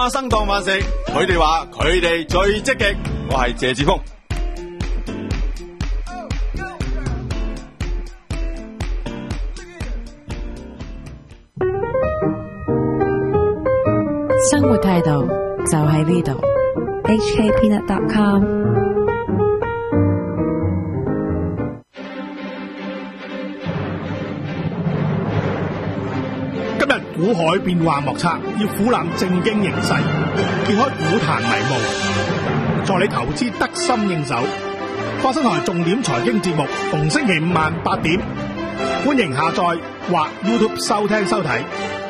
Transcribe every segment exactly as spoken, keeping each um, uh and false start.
花生當飯食，佢哋話佢哋最積極。我係謝志峰。 生活態度就喺呢度。 H K peanut dot com。 今日股海變幻莫測，要俯瞰正經形勢，揭開股壇迷霧，助你投資得心應手。花生台重點財經節目，逢星期五晚八點，歡迎下載或 YouTube 收聽收睇。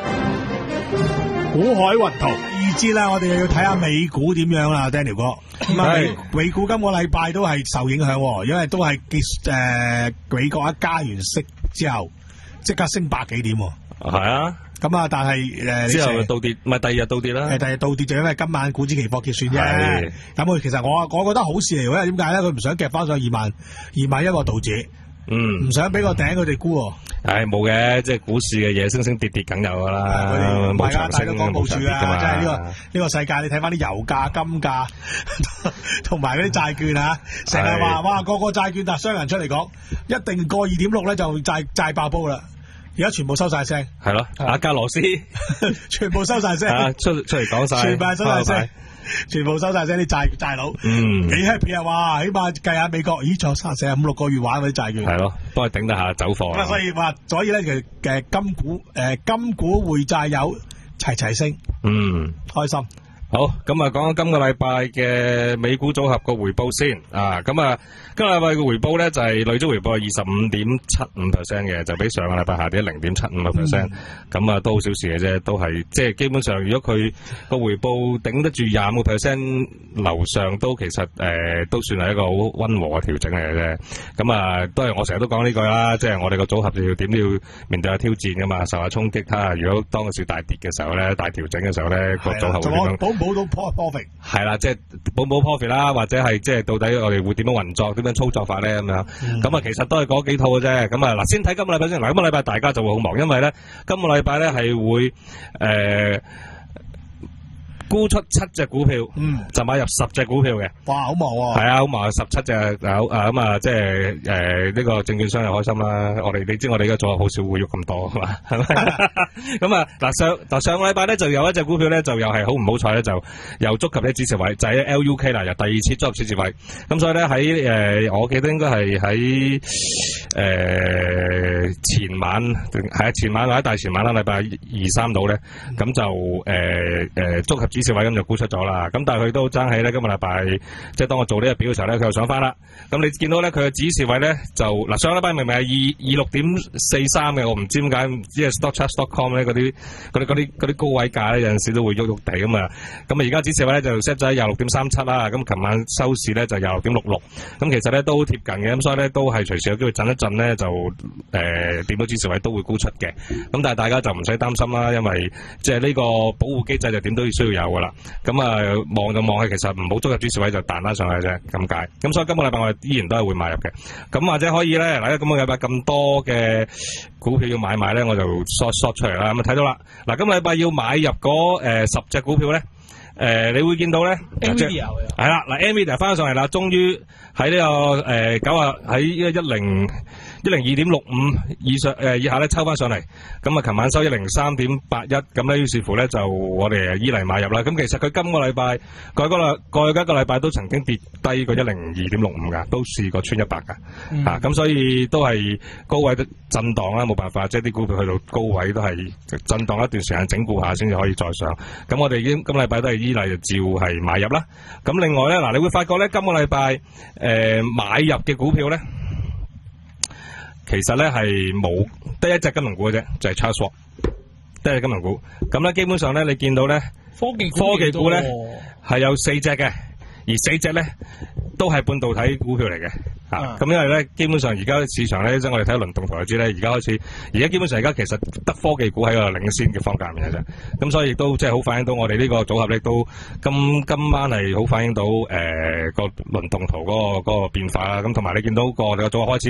股海雲圖， 意知啦，我哋又要睇下美股點樣啦 ，Daniel 哥。咁啊，美美股今個禮拜都係受影響，因為都係結誒美國一加完息之後，即刻升百幾點。 係啊。 咁啊，但係誒之後倒跌，唔係第二日倒跌啦。 誒，第二日倒跌就因為今晚股指期貨結算啫。咁我其實我我覺得好事嚟，因為點解咧？佢唔想夾翻上二萬二萬一個道指。 嗯， 唔想俾個頂佢哋沽喎。 唉，冇嘅，即係股市嘅嘢升升跌跌梗有噶啦。 唔係啊，大家講部署啊，即係呢個呢個世界，你睇翻啲油價、金價同埋嗰啲債券啊，成日話哇個個債券，但係商人出嚟講，一定過二點六咧就債債爆煲啦。而家全部收晒聲。係咯，阿加羅斯全部收晒聲。 出出嚟講晒， 全部收晒聲。全部收晒聲啲債債佬，嗯，幾 happy 啊！哇，起碼計下美國，咦，仲有三四五六個月玩嗰啲債券， 係咯，幫佢頂得下走貨。 咁所以話，所以咧，其實嘅金股誒、呃、金股匯債有齊齊升，嗯，開心。 好，咁啊，講緊今個禮拜嘅美股組合個回報先啊，咁啊，今個禮拜嘅回報咧就係、是、累積回報係二十五點七五 percent 嘅，就比上個禮拜下跌零點七五個 percent， 咁啊都好小事嘅啫，都係即係基本上，如果佢個回報頂得住廿五個 percent 樓上，都其實誒、呃、都算係一個好溫和嘅調整嚟嘅啫。咁啊，都係我成日都講呢句啦，即係我哋個組合就要點都要面對下挑戰噶嘛，受下衝擊。睇下如果當個市大跌嘅時候咧，大調整嘅時候咧，個組合會點樣？ 保到 profit 係啦，即係保唔保 profit 啦，或者係即係到底我哋會點樣運作，點樣操作法咧咁樣。咁啊、嗯，其實都係嗰幾套嘅啫。咁啊，嗱，先睇今個禮拜先。嗱，今個禮拜大家就會好忙，因為咧今個禮拜咧係會誒。呃沽出七隻股票，嗯，就買入十隻股票嘅。哇，好忙喎！係啊，好忙，十七隻有啊咁啊，即係誒呢個證券商又開心啦。我哋你知我哋而家做好少會喐咁多係嘛，係咪？咁啊嗱上嗱上個禮拜咧就有一隻股票咧就又係好唔好彩咧就又觸及啲支持位，就係 L U K 啦，又第二次觸及支持位。咁所以咧喺誒我記得應該係喺誒前晚係啊前晚或者大前晚啦，禮拜二三度咧，咁就誒誒觸及指示位咁就沽出咗啦，咁但係佢都爭起咧。今個禮拜即係當我做呢個表嘅時候咧，佢又上翻啦。咁你見到咧佢嘅指示位咧就嗱上個禮拜明明係二二六點四三嘅，我唔知點解，唔知係 stockcharts dot com 咧嗰啲嗰啲嗰啲嗰啲高位價咧有陣時都會喐喐地咁啊。咁啊而家指示位咧就 set 咗喺廿六點三七啦。咁琴晚收市咧就廿六點六六，咁其實咧都貼近嘅，咁所以咧都係隨時有機會震一震咧就誒掂到指示位都會沽出嘅。咁但係大家就唔使擔心啦，因為即係呢個保護機制就點都要需要有噶啦，咁啊望就望係，其實唔好捉入指示位就彈翻上去啫，咁解。咁所以今個禮拜我哋依然都係會買入嘅。咁或者可以咧，嗱，今個禮拜咁多嘅股票要買賣咧，我就 short short 出嚟啦。咁啊睇到啦，嗱，今個禮拜要買入嗰誒十隻股票咧，誒、呃、你會見到咧 ，Nvidia 係啦，嗱 Nvidia 翻上嚟啦，終於喺呢個誒九啊喺呢個一零。一零二點六五以上誒、呃、以下咧抽翻上嚟，咁啊琴晚收一零三點八一，咁咧於是乎咧就我哋依嚟買入啦。咁其實佢今個禮拜過去嗰個過去一個禮拜都曾經跌低過一零二點六五噶，都試過穿一百噶，嗯、啊咁所以都係高位都震盪啦，冇辦法，即係啲股票去到高位都係震盪一段時間整固下先至可以再上。咁我哋已經今個禮拜都係依嚟就照係買入啦。咁另外咧嗱，你會發覺咧今個禮拜誒買入嘅股票咧。其實咧係冇得一隻金融股嘅啫，就係 Charles Schwab，得一隻金融股。咁咧基本上咧，你見到咧科技科技股咧係有四隻嘅，而四隻咧都係半導體股票嚟嘅。吓、啊，咁、嗯、因為咧基本上而家市場咧，即係我哋睇下輪動圖就知咧，而家開始，而家基本上而家其實得科技股喺個領先嘅方向面嘅啫。咁所以亦都即係好反映到我哋呢個組合咧，都今今晚係好反映到誒、呃、個輪動圖嗰、那個嗰、那個變化啦。咁同埋你見到個我哋個組合開始。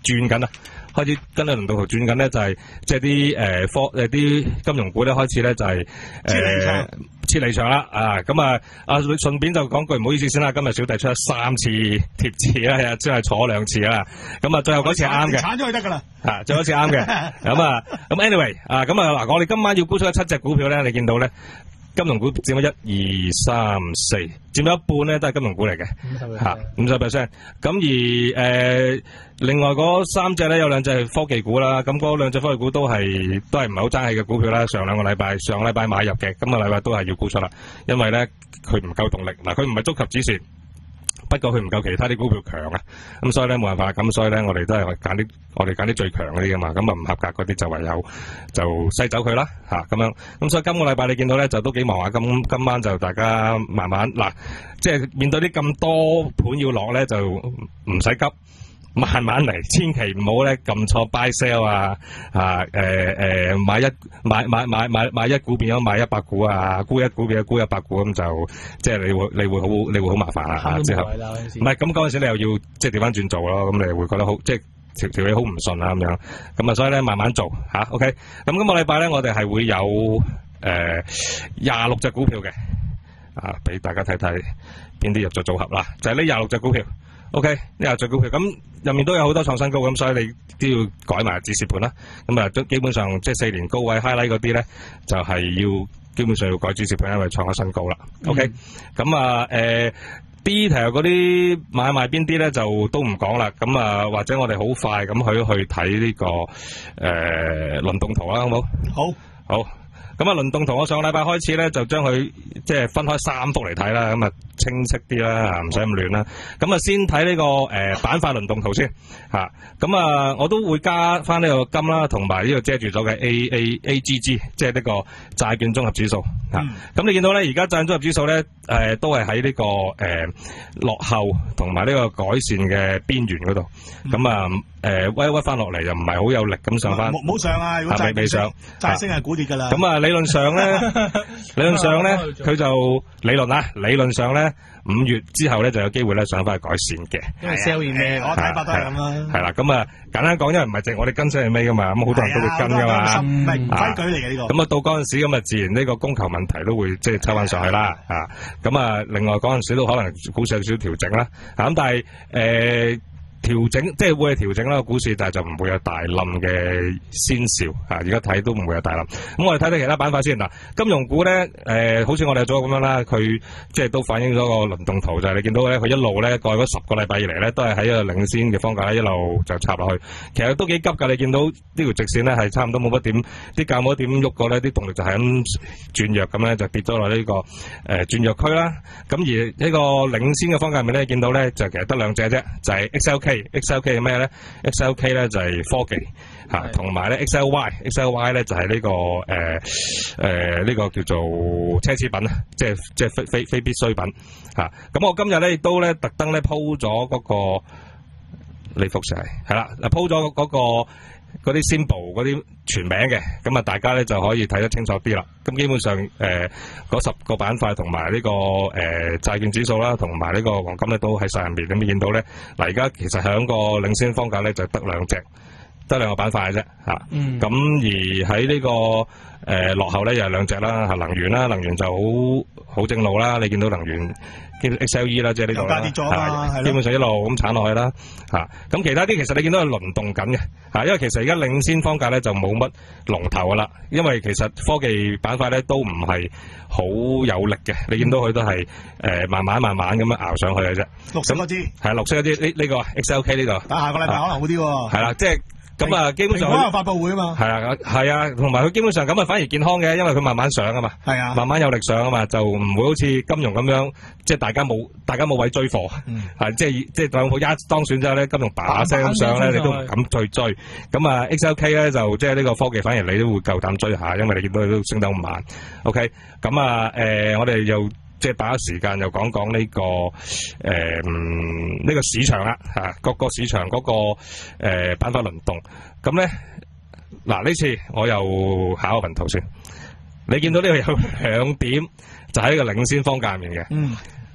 轉緊啦。開始跟住輪動圖轉緊咧，就係即係啲誒科誒啲金融股咧開始咧就係誒撤離場啦啊！咁啊啊順便就講句唔好意思先啦，今日小弟出咗三次貼紙啦，即係坐兩次啦。咁啊最後嗰次係啱嘅，鏟咗佢得㗎啦。啊，最後一次啱嘅。咁啊咁 anyway 啊咁啊嗱，我哋今晚要沽出七隻股票咧，你見到咧。金融股佔咗一二三四，佔咗一半咧都係金融股嚟嘅，嚇五十 percent。咁而誒、呃、另外嗰三隻咧有兩隻係科技股啦，咁嗰兩隻科技股都係都係唔係好爭氣嘅股票啦。上兩個禮拜上個禮拜買入嘅，今個禮拜都係要沽出啦，因為咧佢唔夠動力，嗱佢唔係觸及止蝕。不過佢唔夠其他啲股票強啊，咁所以咧冇辦法，咁所以咧我哋都係揀啲我哋揀啲最強嗰啲噶嘛，咁啊唔合格嗰啲就唯有就篩走佢啦嚇咁樣，咁所以今個禮拜你見到咧就都幾忙啊，今今晚就大家慢慢嗱，即係面對啲咁多盤要落咧就唔使急。慢慢嚟，千祈唔好咧撳錯 buy sell 啊啊誒誒、呃、買一買買買買買一股變咗買一百股啊，沽一股變咗沽一百股咁就即係你會你會好你會好麻煩啊之後，唔係咁嗰陣時你又要即係調翻轉做咯，咁你會覺得好即係條條氣好唔順啊咁樣，咁啊所以咧慢慢做嚇、啊、OK，咁今個禮拜咧我哋係會有誒廿六隻股票嘅啊，俾大家睇睇邊啲入咗組合啦，就係呢廿六隻股票。O.K. 呢個最股票咁入面都有好多創新高咁，所以你都要改埋止蝕盤啦。咁啊，基本上即係四年高位 highlight 嗰啲咧，就係、是、要基本上要改止蝕盤，因為創咗新高啦。O.K. 咁啊誒 detail 嗰啲買賣邊啲咧就都唔講啦。咁啊或者我哋好快咁去去睇呢、這個誒、呃、輪動圖啦，好唔好？好，好。咁啊，輪動圖我上個禮拜開始咧，就將佢即係分開三幅嚟睇啦，咁啊清晰啲啦，唔使咁亂啦。咁啊，先睇呢、這個誒、呃、板塊輪動圖先嚇。咁啊，我都會加翻呢個金啦，同埋呢個遮住咗嘅 A A A G G， 即係呢個債券綜合指數嚇。咁、嗯、你見到咧，而家債券綜合指數咧，誒、呃、都係喺呢個誒、呃、落後同埋呢個改善嘅邊緣嗰度。咁啊誒屈屈翻落嚟又唔係好有力咁上翻。 冇冇上啊！如果債未上，債升係股跌㗎啦。咁啊〜理論上咧，理論上咧，佢就理論啊，理論上咧，五月之後咧就有機會咧上翻去改善嘅。因為 sell 完咩，我睇法都係咁啦。係啦，咁啊簡單講，因為唔係淨我哋跟上係尾噶嘛，咁好多人都會跟噶嘛。唔係規矩嚟嘅呢個。咁啊到嗰陣時咁啊，自然呢個供求問題都會即係抽翻上去啦。啊，咁啊另外嗰陣時都可能股市有少少調整啦。啊咁但係誒。調整即係會係調整啦，股市，但係就唔會有大冧嘅先兆啊！而家睇都唔會有大冧。咁我哋睇睇其他板塊先嗱，金融股咧誒、呃，好似我哋做咁樣啦，佢即係都反映咗個輪動圖，就係、是、你見到咧，佢一路咧過去嗰十個禮拜以嚟咧，都係喺一個領先嘅方向咧，一路就插落去。其實都幾急㗎，你見到呢條直線咧係差唔多冇乜點，啲價冇乜點喐過咧，啲動力就係咁轉弱咁咧，就跌咗落呢個誒、呃、轉弱區啦。咁而呢個領先嘅方向入面咧，見到咧就其實得兩隻啫，就係、是、X L K。X L K 係咩咧 ？X L K 咧就係科技嚇，同埋咧 X L Y，X L Y 咧就係呢、這個誒誒呢個叫做奢侈品啊，即係即係非非非必需品嚇。咁、啊、我今日咧亦都咧特登咧鋪咗嗰個呢幅就係係啦，嗱鋪咗嗰個。嗰啲 symbol 嗰啲全名嘅，咁啊大家咧就可以睇得清楚啲啦。咁基本上誒嗰十個板塊同埋呢個誒、呃、債券指數啦，同埋呢個黃金咧都喺晒入面。咁你見到咧，嗱而家其實喺個領先方價咧就得兩隻，得兩個板塊嘅啫嚇。咁、嗯、而喺呢、這個誒、呃、落後咧又係兩隻啦，係能源啦，能源就好好正路啦。你見到能源。X L E 啦，即係呢度啦，基本上一路咁鏟落去啦，嚇、啊。咁其他啲其實你見到係輪動緊嘅，嚇、啊，因為其實而家領先方價咧就冇乜龍頭噶啦，因為其實科技板塊咧都唔係好有力嘅，你見到佢都係誒、呃、慢慢慢慢咁樣熬上去嘅啫。綠色嗰啲係綠色嗰啲呢呢個 X L K 呢、這個，但下個禮拜可能好啲喎。係啦，即係。咁啊，基本上佢有發佈會啊嘛，係啊，係啊，同埋佢基本上咁啊，反而健康嘅，因為佢慢慢上啊嘛，係啊，慢慢有力上啊嘛，就唔會好似金融咁樣，即係大家冇大家冇位追貨，係、嗯、即係即係特朗普一當選之後咧，金融把聲咁上咧，你都唔敢再追。咁啊 ，X L K 咧就即係呢個科技，反而你都會夠膽追下，因為你見到佢都升得好慢。OK，咁啊，誒、呃，我哋又。即係把握時間又講講呢、這個誒呢、呃這個市場啦嚇、啊，各個市場嗰、那個誒板塊輪動。咁咧嗱呢次我又考個雲圖先，你見到呢個有兩點就喺呢個領先方價入面嘅。嗯。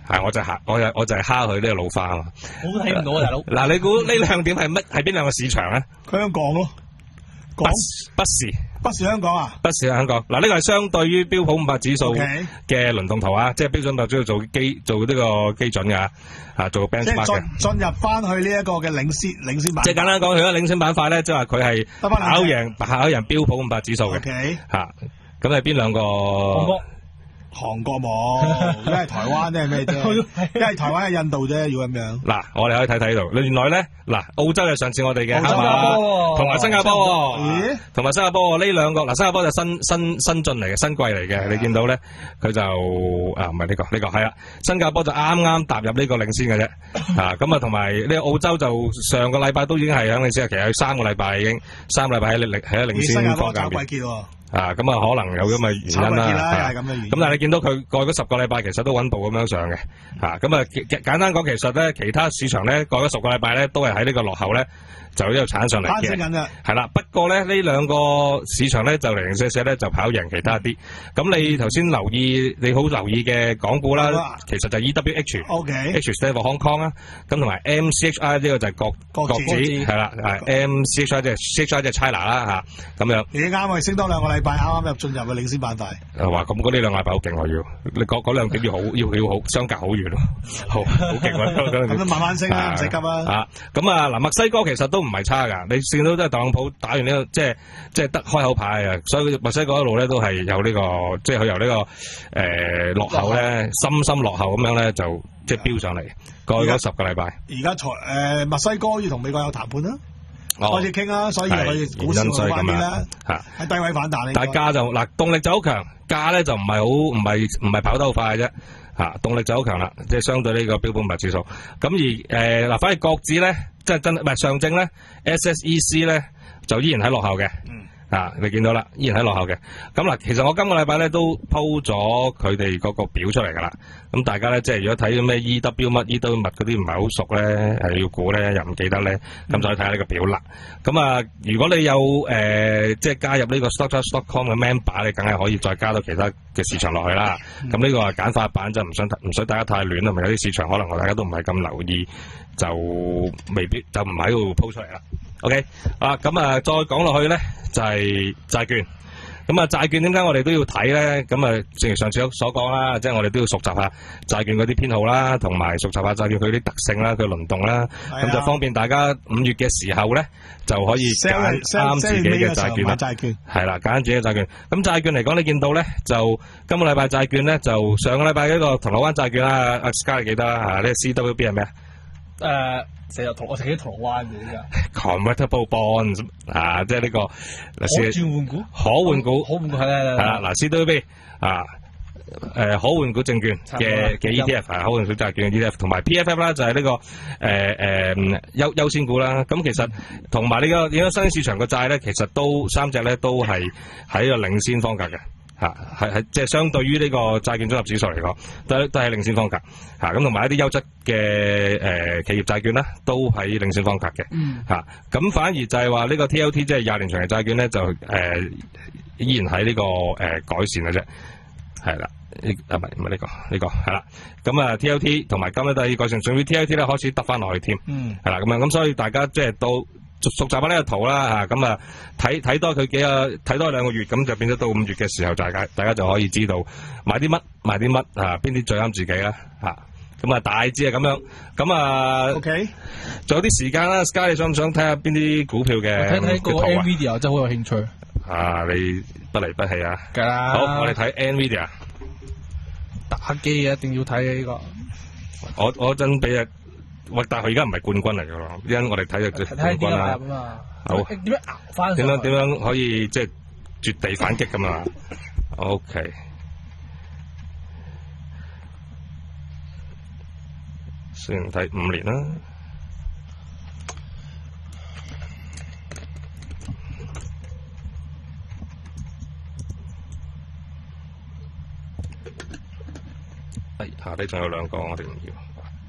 係我就蝦，我就我就係蝦佢呢個老花啊嘛。 我都睇唔到啊，大佬。 嗱，你估呢兩點係乜？係邊兩個市場咧？ 香港咯， 不不是。 不是香港啊？ 不是香港。嗱，呢個係相對於標普五百指數嘅輪動圖啊，即係標準五百指數做基做呢個基準㗎，啊做 benchmark 嘅。 即係進進入翻去呢一個嘅領先領先板塊。 即係簡單講，佢嗰領先板塊咧，即係話佢係跑贏跑贏標普五百指數嘅。 OK。 嚇，咁係邊兩個？ 韓國冇，一係台灣，一係咩啫？一係台灣，一係印度啫，要咁樣。嗱， 我哋可以睇睇度。原來咧，嗱，澳洲就上次我哋嘅，係嘛？同埋新加坡，咦？同埋新加坡呢兩個，嗱，新加坡就新新新進嚟嘅，新貴嚟嘅。你見到咧，佢就啊，唔係呢個，呢個係啦。新加坡就啱啱踏入呢個領先嘅啫。啊，咁啊，同埋呢個澳洲就上個禮拜都已經係響領先，其實有三個禮拜已經，三個禮拜喺領喺領先方界邊。啊，咁啊，可能有咁嘅原因啦。咁但係你見到佢過咗十個禮拜，其實都穩步咁樣上嘅。嚇，咁啊，簡單講，其實咧，其他市場咧過咗十個禮拜咧，都係喺呢個落後咧，就呢度產上嚟嘅。 攀升緊嘅。係啦，不過咧呢兩個市場咧就零零舍舍咧就跑贏其他啲。咁你頭先留意，你好留意嘅港股啦，其實就 E W H。OK。H stand for Hong Kong 啦，咁同埋 M C H I 呢個就係國國指係啦，係 M C H I 即係 C H I 即係 China 啦嚇，咁樣。你啱啊，升多兩個禮拜，啱啱入進入嘅領先板塊。誒話咁嗰呢兩個禮拜好勁喎，要你嗰嗰兩點要好要要好相隔好遠咯，好好勁喎。咁都慢慢升啦，唔使急啦。啊，咁啊嗱，墨西哥其實都唔係差㗎，你見到都係特朗普打完呢個即係即係得開口牌啊，所以墨西哥一路咧都係有呢個即係佢由呢個誒落後咧，深深落後咁樣咧就即係飆上嚟，過咗十個禮拜。而家財誒墨西哥要同美國有談判啦。開始傾啦，所以佢股市會翻啲啦，嚇喺低位反彈呢。但係價就嗱動力就好強，價咧就唔係好唔係唔係跑得好快嘅啫，嚇動力就好強啦，即係相對呢個標普五百指數。咁而誒嗱，反而國指咧，即係真唔係上證咧 ，S S E C 咧就依然喺落後嘅。嗯。啊，你見到啦，依然喺落後嘅。咁嗱，其實我今個禮拜咧都鋪咗佢哋嗰個表出嚟㗎啦。咁大家咧，即係如果睇咩 E W 乜 E W 乜嗰啲唔係好熟咧，誒要估咧又唔記得咧，咁就可以睇下呢個表啦。咁啊，如果你有誒、呃、即係加入呢個 stock dot com 嘅 member，你梗係可以再加到其他嘅市場落去啦。咁呢、嗯、個係簡化版，就唔想唔想大家太亂啦。咪有啲市場可能我大家都唔係咁留意，就未必就唔喺度鋪出嚟啦。OK，啊咁啊，再講落去咧就係、是、債券。咁啊，債券點解我哋都要睇咧？咁啊，正如上次所講啦，即係我哋都要熟習下債券嗰啲編號啦，同埋熟習下債券佢啲特性啦、佢輪動啦，咁、啊、就方便大家五月嘅時候咧就可以揀啱自己嘅債券啦。債券係啦，揀自己嘅債券。咁債券嚟講，你見到咧就今個禮拜債券咧就上個禮拜嗰個銅鑼灣債券啦，阿 Sky 你記得啊？呢個 C W B 係咩啊？誒、呃。成日銅，我成日銅鑼灣嘅呢個 convertible bonds 啊，即係呢個可轉換股，可換股，可換股係啦，係啦，嗱 C W B 啊，誒可換股證券嘅嘅 E T F 係可換股債券嘅 E T F， 同埋 P F F 啦就係呢個誒誒優優先股啦。咁其實同埋呢個而家新興市場嘅債咧，其實都三隻咧都係喺個領先方格嘅。嚇，係係即係相對於呢個債券綜合指數嚟講，都都係領先方格嚇。咁同埋一啲優質嘅誒企業債券啦，都喺領先方格嘅嚇。咁、嗯、反而就係話呢個 T L T 即係廿年長期債券咧，就誒、呃、依然喺呢、這個誒、呃、改善嘅啫。係啦，啊唔係唔係呢個呢、這個係啦。咁啊 T L T 同埋今日第二改善，仲要 T L T 咧開始得翻落去添。嗯，係啦咁樣咁，所以大家即係都。熟習翻呢個圖啦嚇，咁啊睇睇多佢幾個睇多兩個月，咁就變咗到五月嘅時候，大家大家就可以知道買啲乜買啲乜啊，邊啲最啱自己啦嚇。咁啊大致係咁樣，咁啊 OK，仲有啲時間啦 ，Sky 你想唔想睇下邊啲股票嘅？睇睇個 Nvidia 真係好有興趣。啊，你不離不棄啊！好，我哋睇 Nvidia 打機一定要睇呢個。我我真俾啊！喂，但係佢而家唔係冠軍嚟噶咯，因為我哋睇就冠軍啦。好，點樣熬翻？點樣點樣可以即係絕地反擊噶嘛 ？OK，先睇五年啦。係下底仲有兩個，我哋唔要。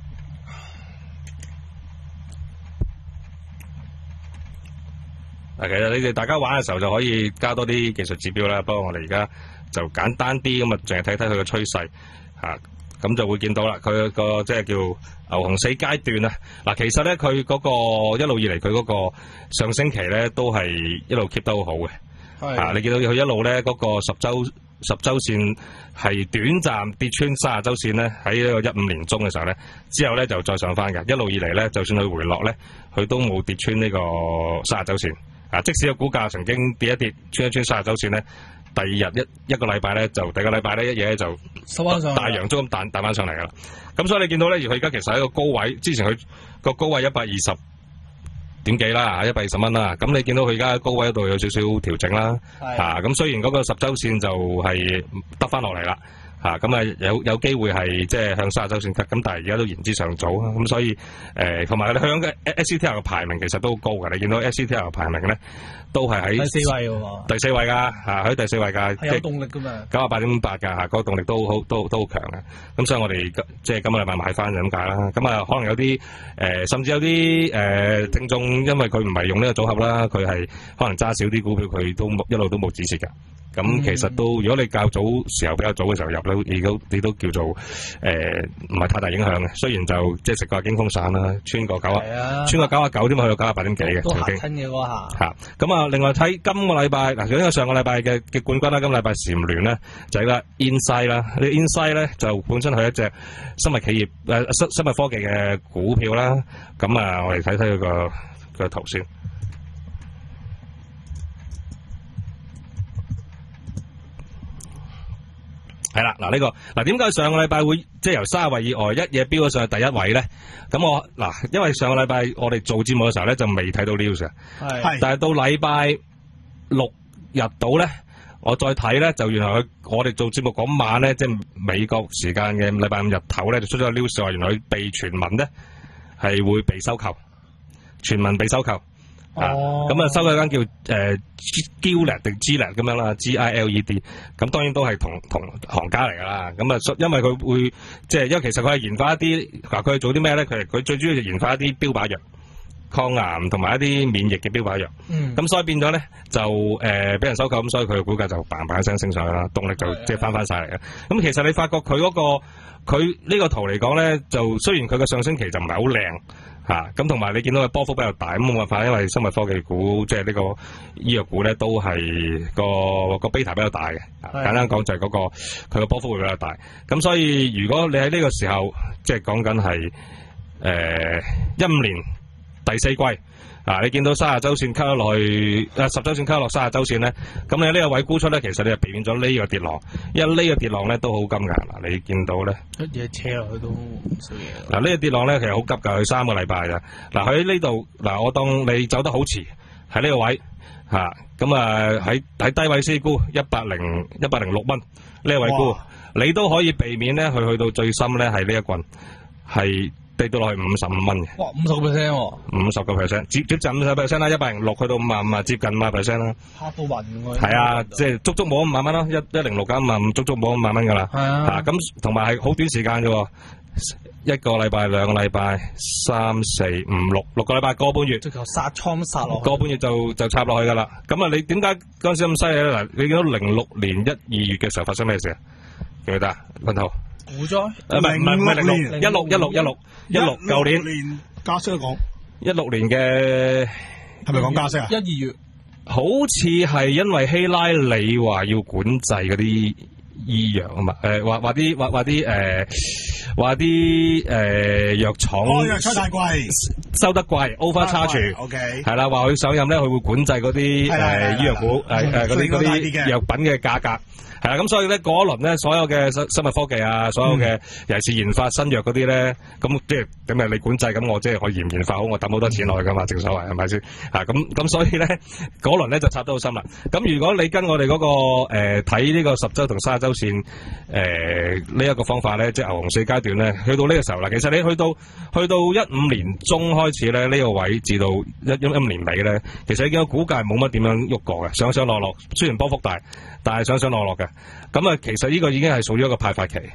其實你哋大家玩嘅時候就可以加多啲技術指標啦，不過我哋而家就簡單啲咁啊，淨係睇睇佢嘅趨勢嚇。 咁就會見到啦，佢個即係叫牛熊四階段啊。嗱，其實咧佢嗰個一路以嚟佢嗰個上升期咧都係一路 keep 得好好嘅。係啊，你見到佢一路咧嗰個十週十週線係短暫跌穿三十週線咧，喺呢個一五年中嘅時候咧，之後咧就再上翻嘅。一路以嚟咧，就算佢回落咧，佢都冇跌穿呢個三十週線。啊，即使個股價曾經跌一跌穿一穿三十週線咧，第二日一一個禮拜咧就第二個禮拜咧一嘢就收翻上大陽燭咁彈彈翻上嚟噶啦。咁所以你見到咧，而佢而家其實喺個高位，之前佢個高位一百二十點幾啦，一百二十蚊啦。咁你見到佢而家高位度有少少調整啦，嚇咁、啊、雖然嗰個十週線就係得翻落嚟啦。嚇咁啊有有機會係即係向三十週線 cut，咁但係而家都言之尚早啊，咁所以誒同埋你向嘅 S C T L 嘅排名其實都好高㗎，你見到 S C T L 嘅排名咧都係喺第四位喎， 第四位㗎嚇，喺第四位㗎， 係有動力㗎嘛， 九啊八點八㗎嚇，嗰個動力都好都都好強嘅，咁所以我哋即係今個禮拜買翻就咁解啦，咁啊可能有啲誒、呃、甚至有啲誒、呃、聽眾因為佢唔係用呢個組合啦，佢係可能揸少啲股票，佢都一路都冇止蝕㗎。咁、嗯、其實都，如果你較早時候比較早嘅時候入咧，你都你都叫做誒唔係太大影響嘅。雖然就即係食過驚風散啦，穿過九啊，穿過九啊九點去到九啊八點幾嘅， 都嚇親嘅嗰下。 嚇咁啊！另外睇今個禮拜嗱，因為上個禮拜嘅嘅冠軍啦，今個禮拜蟬聯咧就係、是、啦 Insight 啦，呢 Insight 咧就本身係一隻生物企業誒生生物科技嘅股票啦。咁啊，我哋睇睇佢個個圖先。係啦，嗱呢、這個嗱點解上個禮拜會即係由三十位以外一嘢飆咗上去第一位咧？咁我嗱，因為上個禮拜我哋做節目嘅時候咧就未睇到 news 嘅，係，但係到禮拜六日到咧，我再睇咧就原來佢我哋做節目嗰晚咧，即係美國時間嘅禮拜五日頭咧就出咗個 news 話原來佢被傳聞咧係會被收購，傳聞被收購。哦，咁啊，收咗間叫誒 Gilead 定 Gilead 咁樣啦 ，G I L E D， 咁當然都係同同行家嚟噶啦。咁啊，因為佢會即係，因為其實佢係研發一啲，嗱佢係做啲咩咧？佢佢最主要就研發一啲標靶藥、抗癌同埋一啲免疫嘅標靶藥。嗯。咁所以變咗咧，就誒俾、呃、人收購，咁所以佢嘅股價就嘭嘭一聲升上去啦，動力就即係翻翻晒嚟嘅。咁其實你發覺佢嗰、嗰個佢呢個圖嚟講咧，就雖然佢嘅上升期就唔係好靚。吓咁同埋你見到嘅波幅比較大，咁冇辦法，因為生物科技股即係呢個醫藥股咧，都係個個 beta 比較大嘅。簡單講就係嗰、嗰個佢個波幅會比較大。咁所以如果你喺呢個時候，即係講緊係誒一五年第四季啊，你見到三十週線溝咗落去，誒十週線溝落三十週線咧，咁你喺呢個位沽出咧，其實你就避免咗呢個跌浪，因為呢個跌浪咧都好金㗎。嗱，你見到咧一嘢車落去都唔少嘢。嗱，呢個跌浪咧其實好急㗎，佢三個禮拜咋。嗱喺呢度，嗱我當你走得好遲，喺呢個位嚇，咁啊喺喺低位先沽一百零一百零六蚊呢個位沽，你都可以避免咧，佢去到最深咧係呢一棍係。跌到落去五十五蚊嘅，哇，五十個 percent 喎，五十個 percent，接接近五十 percent 啦，一百零六去到五萬五啊，接近五十 percent 啦，嚇到暈喎，係啊，即係足足冇五萬蚊咯，一一零六減五萬五，足足冇五萬蚊噶啦，係啊，嚇咁同埋係好短時間啫喎，一個禮拜、兩個禮拜、三四五六六個禮拜，個半月，即係殺倉殺落，個半月就就插落去噶啦。咁啊，你點解嗰陣時咁犀利咧？嗱，你見到零六年一二月嘅時候發生咩事啊？記唔記得啊？分頭。股災？唔係唔係唔係零六年，一六一六一六一六舊年加息都講， 一六年嘅係咪講加息啊？ 一二月， 好似係因為希拉里話要管制嗰啲醫藥啊嘛，誒話話啲話話啲誒話啲誒藥廠， 哦藥廠太貴， 收得貴 overcharge，OK 係啦，話佢上任咧，佢會管制嗰啲誒醫藥股誒誒嗰啲嗰啲藥品嘅價格。係啦，咁所以咧嗰一輪咧，所有嘅生生物科技啊，所有嘅尤其是研發新藥嗰啲咧，咁即係咁啊，你管制咁，我即係我研唔研發好，我抌好多錢落去噶嘛，正所謂係咪先？啊，咁咁所以咧嗰輪咧就插得好深啦。咁如果你跟我哋嗰、那個誒睇呢個十週同三十週線誒呢一個方法咧，即係牛熊四階段咧，去到呢個時候啦，其實你去到去到一五年中開始咧，呢、這個位至到一一五年尾咧，其實已經個股價冇乜點樣喐過嘅，上上落落，雖然波幅大，但係上上落落嘅。咁啊，其實呢個已經係屬於一個派發期，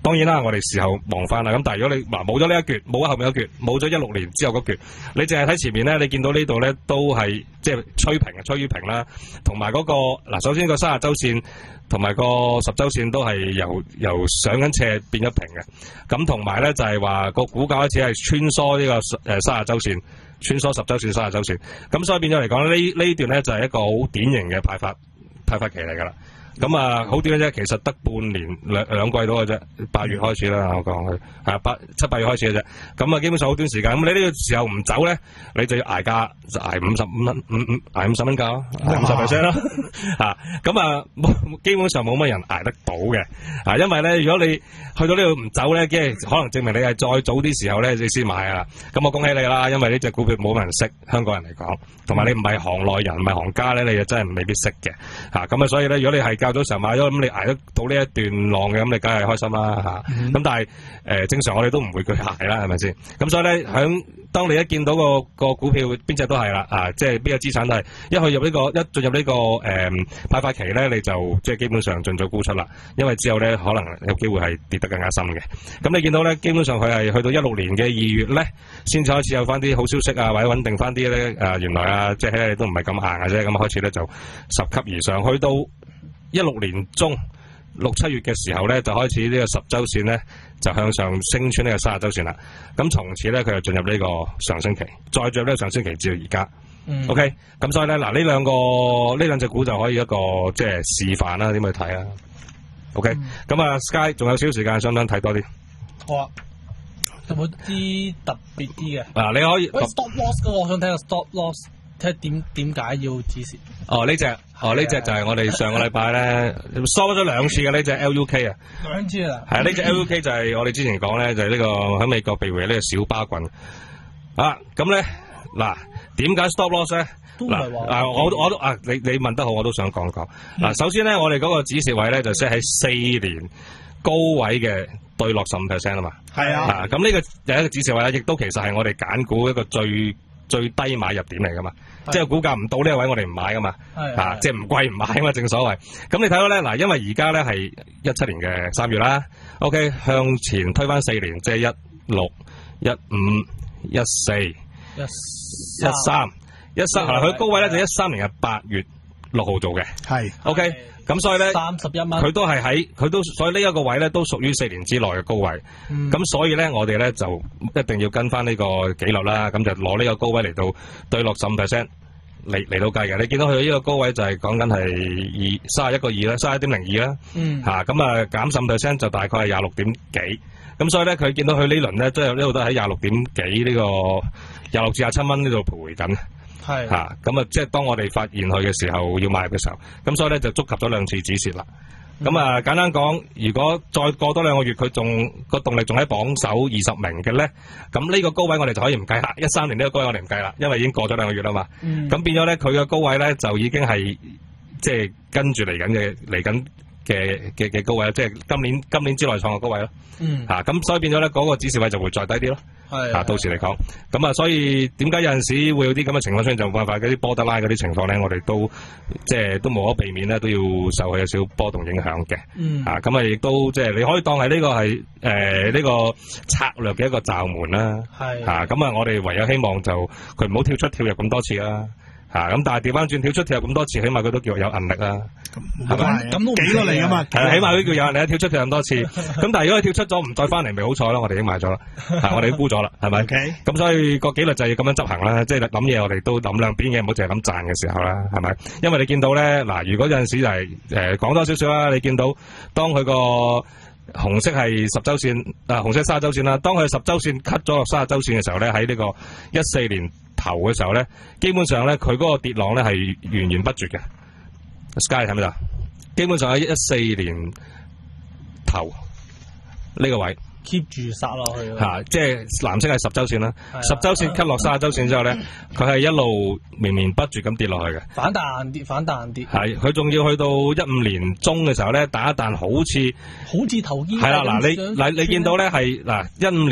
當然啦，我哋事後望翻啦。咁但係如果你嗱冇咗呢一橛，冇咗後面一橛，冇咗一六年之後嗰橛，你淨係睇前面咧，你見到呢度咧都係即係趨平嘅，趨於平啦。同埋嗰個嗱，首先個三十周線同埋個十周線都係由由上緊斜變咗平嘅。咁同埋咧就係話個股價開始係穿梭呢個誒三十周線，穿梭十周線、三十周線。咁所以變咗嚟講呢呢段咧就係一個好典型嘅派發派發期嚟㗎啦。咁啊，好短嘅啫，其實得半年兩兩季到嘅啫，八月開始啦，我講佢係八七八月開始嘅啫。咁啊，基本上好短時間。咁你呢個時候唔走咧，你就要捱價，就捱五十五蚊，五五捱五十蚊價咯，捱五十 percent 咯。啊，咁啊，基本上冇乜人捱得到嘅。啊，因為咧，如果你去到呢度唔走咧，即係可能證明你係再早啲時候咧，你先買啊。咁我恭喜你啦，因為呢隻股票冇乜人識，香港人嚟講，同埋你唔係行內人，唔係行家咧，你就真係未必識嘅。嚇，咁啊，所以咧，如果你係較早時候買咗，咁你捱得到呢一段浪嘅，咁你梗係開心啦嚇。咁、嗯、但係誒、呃、正常我哋都唔會佢捱啦，係咪先？咁所以咧，響當你一見到個個股票邊隻都係啦，啊，即係邊個資產都係一去入呢、這個一進入呢、這個誒、呃、派發期咧，你就即係基本上盡早沽出啦，因為之後咧可能有機會係跌得更加深嘅。咁你見到咧，基本上佢係去到一六年嘅二月咧，先至開始有翻啲好消息啊，或者穩定翻啲咧誒，原來啊，即係都唔係咁硬嘅啫，咁開始咧就十級而上，去到一六年中六七月嘅時候咧，就開始呢個十周線咧就向上升穿呢個三十周線啦。咁從此咧佢就進入呢個上升期，再進入呢個上升期至到而家。嗯、OK，咁所以咧嗱呢兩個呢兩隻股就可以一個即係示範啦，點去睇啊 ？OK，咁、嗯、啊 Sky 仲有少少時間，想唔想睇多啲？ 好啊，有冇啲特別啲嘅？ 嗱，你可以。 喂 ，stop loss 嗰個，我想睇下 stop loss。睇點點解要指示？ 哦，呢隻哦呢隻就係我哋上個禮拜咧收咗兩次嘅呢隻 L U K 啊， 兩次啊， 係啊，呢隻 L U K 就係我哋之前講咧，就係呢個喺美國被譽為呢個小巴棍啊。咁咧嗱，點解 stop loss 咧？嗱啊，我我都啊，你你問得好，我都想講講嗱。首先咧，我哋嗰個指示位咧就 set 喺四年高位嘅對落十五 percent 啊嘛。係啊，啊咁呢個有一個指示位咧，亦都其實係我哋揀股一個最最低買入點嚟噶嘛，即係股價唔到呢個位我哋唔買噶嘛，啊，即係唔貴唔買啊嘛，正所謂。咁你睇到咧嗱，因為而家咧係一七年嘅三月啦 ，OK， 向前推翻四年，即係一六、一五、一四、一三、一三，嗱佢高位咧就一三年嘅八月六號做嘅，係 OK。咁所以咧，三十一蚊，佢都係喺，佢都所以呢一個位咧都屬於四年之內嘅高位。咁、嗯、所以咧，我哋咧就一定要跟翻呢個紀律啦。咁就攞呢個高位嚟到對落十五 percent 嚟嚟到計嘅。你見到佢呢個高位就係講緊係二三十一個二啦，三十一點零二啦。嗯。嚇咁啊，減十五 percent 就大概係廿六點幾。咁所以咧，佢見到佢呢輪咧都有呢度都喺廿六點幾呢個廿六至廿七蚊呢度徘徊緊。係吓，咁啊，即係當我哋發現佢嘅時候，要買入嘅時候，咁所以咧就觸及咗兩次止蝕啦。咁、嗯、啊，簡單講，如果再過多兩個月，佢仲個動力仲喺榜首二十名嘅咧，咁呢個高位我哋就可以唔計啦。一三年呢個高位我哋唔計啦，因為已經過咗兩個月啦嘛。咁、嗯、變咗咧，佢嘅高位咧就已經係即係跟住嚟緊嘅嚟緊嘅嘅嘅高位啦，即係今年今年之內創嘅高位咯。嗯。吓、啊，咁所以變咗咧，嗰個止蝕位就會再低啲咯。係啊，到時嚟講，咁啊，所以點解有陣時會有啲咁嘅情況出現，就冇辦法嗰啲波德拉嗰啲情況咧，我哋都即係都無可避免咧，都要受佢有少少波動影響嘅。嗯。啊，咁啊，亦都即係你可以當係呢個係誒呢個策略嘅一個罩門啦。係。啊，咁啊，我哋唯有希望就佢唔好跳出跳入咁多次啦。啊，咁但係調翻轉跳出跳入咁多次，起碼佢都叫有韌力啦。係咪？咁都幾個嚟噶嘛？係，起碼都叫有韌力，跳出跳入咁多次。咁但係如果佢跳出咗唔再翻嚟，咪好彩咯。我哋已經買咗啦，我哋都沽咗啦，係咪？咁、okay. 所以個紀律就要咁樣執行啦。即係諗嘢，我哋都諗兩邊嘅，唔好淨係諗賺嘅時候啦，係咪？因為你見到咧，嗱，如果有陣時就係誒講多少少啦，你見到當佢個紅色係十周線，啊紅色三十周線啦，當佢十周線 cut 咗落三十周線嘅時候咧，喺呢個一四年頭嘅時候咧，基本上咧佢嗰個跌浪咧係源源不絕嘅。Sky 睇唔睇到？基本上喺一四年頭呢個位 keep 住殺落去。吓、啊，即係藍色係十周線啦，十周線 cut 落三十周線之後咧，佢係一路綿綿不絕咁跌落去嘅。反彈跌，反彈跌。係，佢仲要去到一五年中嘅時候咧，打一彈好似好似頭肩。係啦，嗱你嗱你見到咧係嗱一五年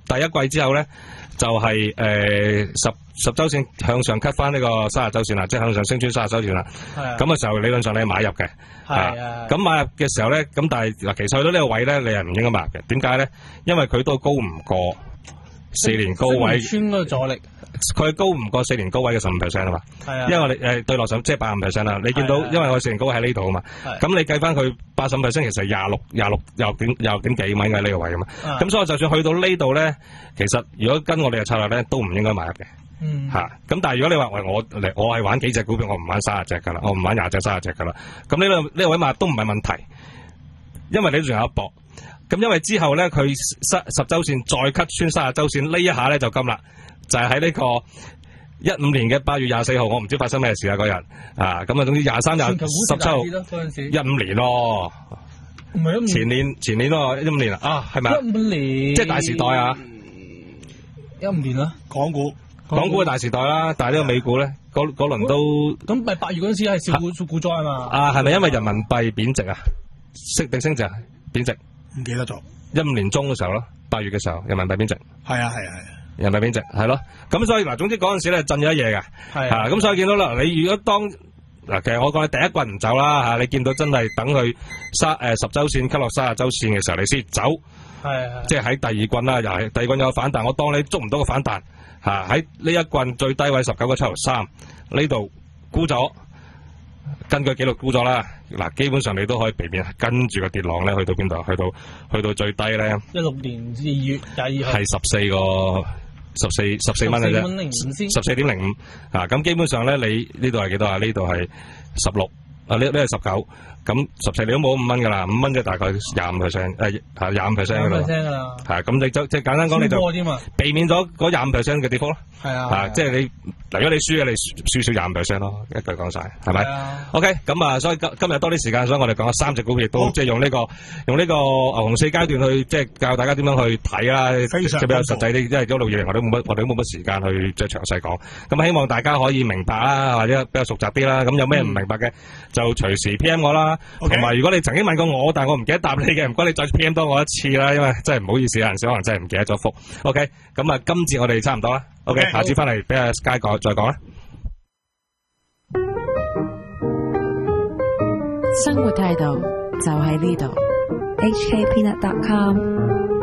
第一季之後咧，就係誒十十週線向上 cut 翻呢個三十週線啦，即係向上升穿三十週線啦。 係啊。 咁嘅時候理論上你係買入嘅。 係啊。 咁買入嘅時候咧，咁但係嗱，其實去到呢個位咧，你係唔應該買入嘅。點解咧？因為佢都高唔過四年高位。 穿嗰個阻力。 佢高唔過四年高位嘅十五 percent 啊嘛。係啊。因為你誒對落上即係八十五 percent 啦，你見到因為我四年高位喺呢度啊嘛。係。咁你計翻佢八十五 percent 其實係廿六、廿六、廿六點、廿六點幾米喺呢個位啊嘛。咁所以就算去到呢度咧，其實如果跟我哋嘅策略咧，都唔應該買入嘅。嗯。嚇！咁但係如果你話喂我嚟，我係玩幾隻股票，我唔玩三十隻㗎啦，我唔玩廿隻、三十隻㗎啦。咁呢個呢個位買都唔係問題，因為你仲有一搏。咁因為之後咧，佢十十週線再 cut 穿三十週線，呢一下咧就金啦，就係喺呢個一五年嘅八月廿四號，我唔知發生咩事啊嗰日啊，咁啊總之廿三、廿十七號，一五年咯， 唔係一五年， 前年前年咯，一五年啊，係咪啊？ 一五年， 即係大時代啊！ 一五年啦， 港股， 港股嘅大時代啦，但係呢個美股咧，嗰嗰輪都咁咪八月嗰陣時係小股小股災啊嘛。啊， 係咪因為人民幣貶值啊？升定升值啊？貶值？ 唔記得咗。 一五年中嘅時候咯，八月嘅時候，人民幣貶值。 係啊係啊係啊。 人民幣貶值係咯，咁所以嗱，總之嗰陣時咧震咗一夜嘅，係啊，咁所以見到啦，你如果當嗱，其實我講你第一棍唔走啦嚇，你見到真係等佢三誒十週線吸落三十週線嘅時候，你先走，係即係喺第二棍啦，又係第二棍有反彈，我當你捉唔到個反彈嚇，喺呢一棍最低位十九個七毫三呢度沽咗。根據記錄估咗啦，嗱，基本上你都可以避免跟住個跌浪咧，去到邊度？去到去到最低咧， 一六年二月廿二號係十四個十四十四蚊嘅啫，十四點零五啊！咁基本上咧，你呢度係幾多啊？呢度係十六啊，呢呢係十九，咁十四你都冇五蚊噶啦，五蚊即係大概廿五 percent，誒係廿五 percent 噶啦，係咁你就即係簡單講你就避免咗嗰廿五 percent 嘅跌幅咯，係啊，啊即係你。如果你輸嘅，你輸少廿五 percent 咯，一句講晒，係咪 ？OK，咁啊，所以今今日多啲時間，所以我哋講咗三隻股票，亦都即係用呢個用呢個牛熊四階段去即係教大家點樣去睇啦，即係比較實際啲，因為一路以嚟我都冇乜，我哋都冇乜時間去即係詳細講。咁希望大家可以明白啦，或者比較熟習啲啦。咁有咩唔明白嘅，就隨時 P M 我啦。同埋如果你曾經問過我，但係我唔記得答你嘅，唔該你再 P M 多我一次啦，因為真係唔好意思，有陣時可能真係唔記得咗覆。OK，咁啊，今節我哋差唔多啦。OK， 下次翻嚟俾阿 Sky 講再講啦。 生活態度就喺呢度。 H K Peanut dot com